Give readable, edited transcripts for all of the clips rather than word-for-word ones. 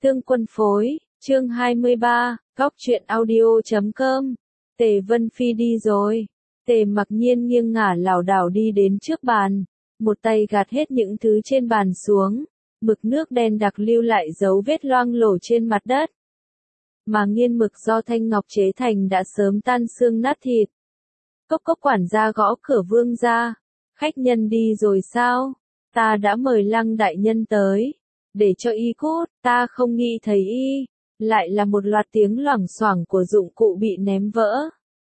Tương Quân phối, chương 23, Góc truyện audio.com. Tề Vân Phi đi rồi. Tề Mặc Nhiên nghiêng ngả lảo đảo đi đến trước bàn, một tay gạt hết những thứ trên bàn xuống, mực nước đen đặc lưu lại dấu vết loang lổ trên mặt đất. Mà nghiên mực do thanh ngọc chế thành đã sớm tan xương nát thịt. Cốc cốc quản gia gõ cửa Vương gia. Khách nhân đi rồi sao? Ta đã mời Lăng đại nhân tới, để cho y cút, ta không nghĩ thấy y. Lại là một loạt tiếng loảng xoảng của dụng cụ bị ném vỡ.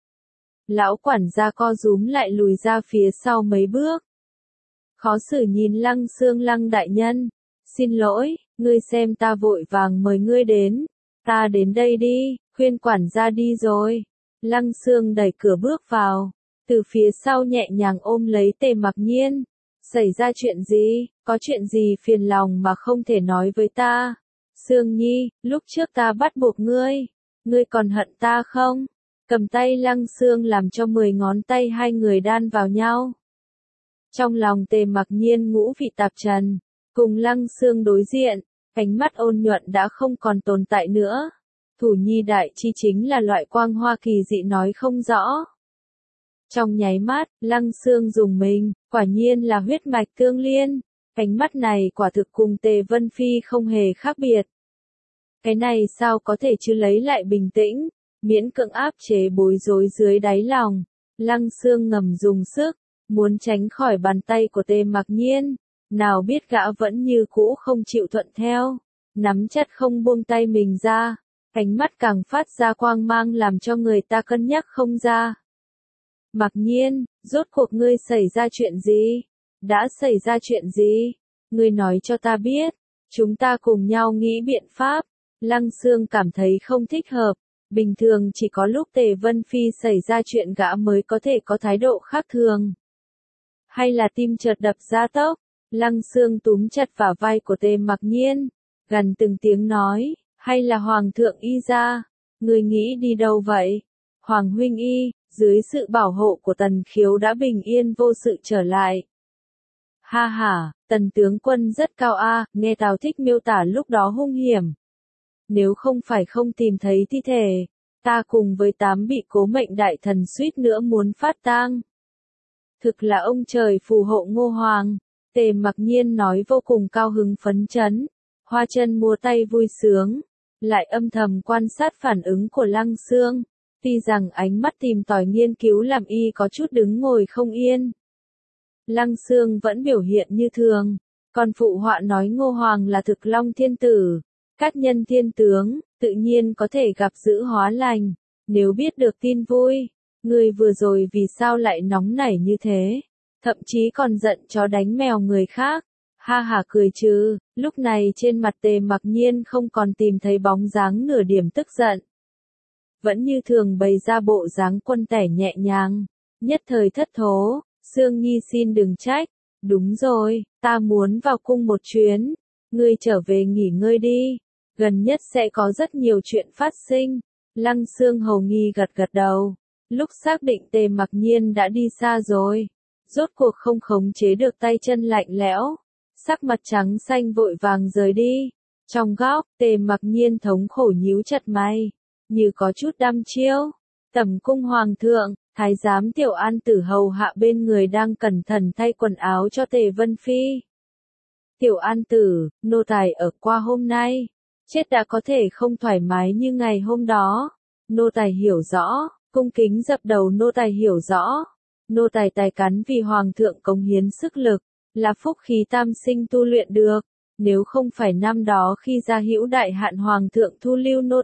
Lão quản gia co rúm lại lùi ra phía sau mấy bước. Khó xử nhìn Lăng Xương. Lăng đại nhân, xin lỗi, ngươi xem ta vội vàng mời ngươi đến. Ta đến đây đi, khuyên quản gia đi rồi. Lăng Xương đẩy cửa bước vào, từ phía sau nhẹ nhàng ôm lấy Tề Mặc Nhiên. Xảy ra chuyện gì, có chuyện gì phiền lòng mà không thể nói với ta? Sương Nhi, lúc trước ta bắt buộc ngươi còn hận ta không? Cầm tay Lăng Xương làm cho 10 ngón tay hai người đan vào nhau. Trong lòng Tề Mặc Nhiên ngũ vị tạp trần, cùng Lăng Xương đối diện, ánh mắt ôn nhuận đã không còn tồn tại nữa. Thủ nhi đại chi chính là loại quang hoa kỳ dị nói không rõ. Trong nháy mắt, Lăng Xương dùng mình, quả nhiên là huyết mạch tương liên. Ánh mắt này quả thực cùng Tề Vân Phi không hề khác biệt. Cái này sao có thể chứ, lấy lại bình tĩnh, miễn cưỡng áp chế bối rối dưới đáy lòng. Lăng Xương ngầm dùng sức, muốn tránh khỏi bàn tay của Tề Mặc Nhiên. Nào biết gã vẫn như cũ không chịu thuận theo, nắm chặt không buông tay mình ra. Ánh mắt càng phát ra quang mang làm cho người ta cân nhắc không ra. Mặc Nhiên, rốt cuộc ngươi xảy ra chuyện gì? Đã xảy ra chuyện gì? Ngươi nói cho ta biết, chúng ta cùng nhau nghĩ biện pháp. Lăng Xương cảm thấy không thích hợp, bình thường chỉ có lúc Tề Vân Phi xảy ra chuyện gã mới có thể có thái độ khác thường. Hay là tim chợt đập ra tốc, Lăng Xương túm chặt vả vai của Tề Mặc Nhiên, gần từng tiếng nói, hay là Hoàng thượng y ra, ngươi nghĩ đi đâu vậy? Hoàng huynh y, dưới sự bảo hộ của Tần Khiếu đã bình yên vô sự trở lại. Ha ha, Tần tướng quân rất cao a, nghe Tào Thích miêu tả lúc đó hung hiểm. Nếu không phải không tìm thấy thi thể, ta cùng với 8 bị Cố Mệnh đại thần suýt nữa muốn phát tang. Thực là ông trời phù hộ Ngô Hoàng. Tề Mặc Nhiên nói vô cùng cao hứng phấn chấn, hoa chân múa tay vui sướng, lại âm thầm quan sát phản ứng của Lăng Xương. Tuy rằng ánh mắt tìm tòi nghiên cứu làm y có chút đứng ngồi không yên. Lăng Xương vẫn biểu hiện như thường, còn phụ họa nói Ngô Hoàng là thực long thiên tử, cát nhân thiên tướng, tự nhiên có thể gặp dữ hóa lành. Nếu biết được tin vui, người vừa rồi vì sao lại nóng nảy như thế, thậm chí còn giận chó đánh mèo người khác. Ha hả cười chứ, lúc này trên mặt Tề Mặc Nhiên không còn tìm thấy bóng dáng nửa điểm tức giận. Vẫn như thường bày ra bộ dáng quân tẻ nhẹ nhàng, nhất thời thất thố. Sương Nhi xin đừng trách, đúng rồi, ta muốn vào cung một chuyến, ngươi trở về nghỉ ngơi đi, gần nhất sẽ có rất nhiều chuyện phát sinh. Lăng Xương hầu nghi gật gật đầu, lúc xác định Tề Mặc Nhiên đã đi xa rồi, rốt cuộc không khống chế được tay chân lạnh lẽo, sắc mặt trắng xanh vội vàng rời đi. Trong góc, Tề Mặc Nhiên thống khổ nhíu chặt mày, như có chút đăm chiêu. Tẩm cung hoàng thượng, thái giám Tiểu An Tử hầu hạ bên người đang cẩn thận thay quần áo cho Tề Vân Phi. Tiểu An Tử, nô tài ở qua hôm nay, chết đã có thể không thoải mái như ngày hôm đó. Nô tài hiểu rõ, cung kính dập đầu. Nô tài hiểu rõ, nô tài tài cán vì hoàng thượng cống hiến sức lực, là phúc khí tam sinh tu luyện được. Nếu không phải năm đó khi Gia Hữu đại hạn hoàng thượng thu lưu nô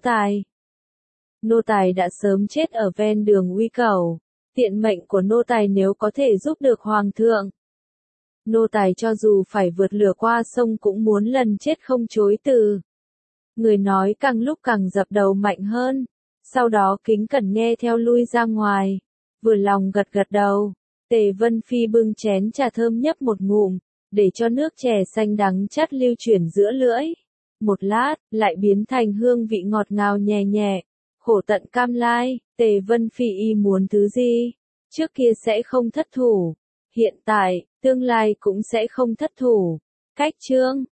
tài đã sớm chết ở ven đường uy cầu. Tiện mệnh của nô tài nếu có thể giúp được hoàng thượng, nô tài cho dù phải vượt lửa qua sông cũng muốn lần chết không chối từ. Người nói càng lúc càng dập đầu mạnh hơn, sau đó kính cẩn nghe theo lui ra ngoài, vừa lòng gật gật đầu. Tề Vân Phi bưng chén trà thơm nhấp một ngụm, để cho nước chè xanh đắng chát lưu chuyển giữa lưỡi. Một lát, lại biến thành hương vị ngọt ngào nhẹ nhẹ. Khổ tận cam lai, Tề Vân Phi y muốn thứ gì, trước kia sẽ không thất thủ, hiện tại, tương lai cũng sẽ không thất thủ. Cách chương